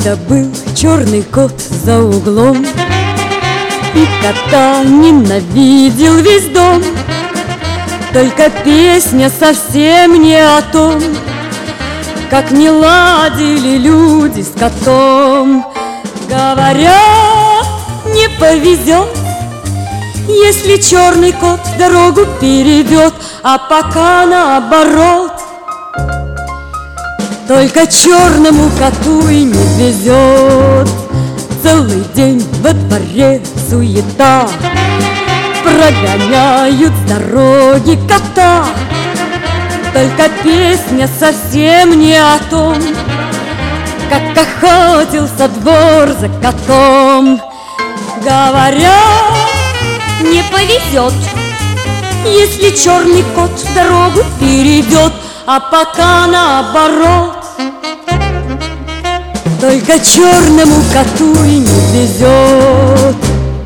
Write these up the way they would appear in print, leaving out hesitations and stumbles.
Как-то был черный кот за углом, и кота ненавидел весь дом. Только песня совсем не о том, как не ладили люди с котом. Говорят, не повезет, если черный кот дорогу перейдет, а пока наоборот. Только черному коту и не везет. Целый день во дворе суета, прогоняют с дороги кота. Только песня совсем не о том, как охотился двор за котом. Говорят, не повезет, если черный кот дорогу перейдет, а пока наоборот. Только черному коту и не везет.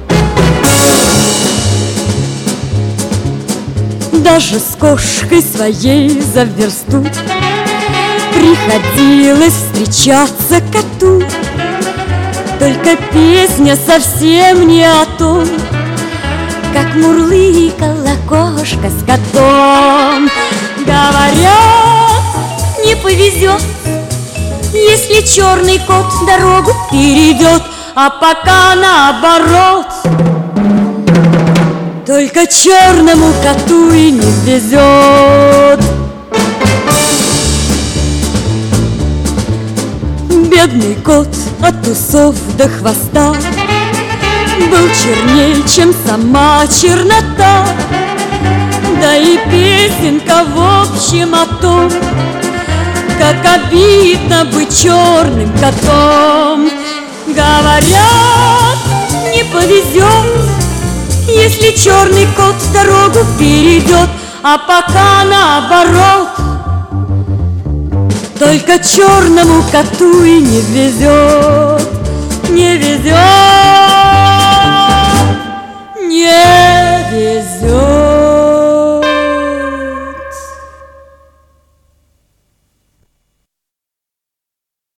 Даже с кошкой своей за версту приходилось встречаться коту. Только песня совсем не о том, как мурлыкала кошка с котом. Говорят, не повезет, если черный кот дорогу перейдет, а пока наоборот. Только черному коту и не везет. Бедный кот от усов до хвоста был черней, чем сама чернота. Да и песенка в общем о том, как обидно быть черным котом. Говорят, не повезет, если черный кот дорогу перейдет, а пока наоборот. Только черному коту и не везет, не везет.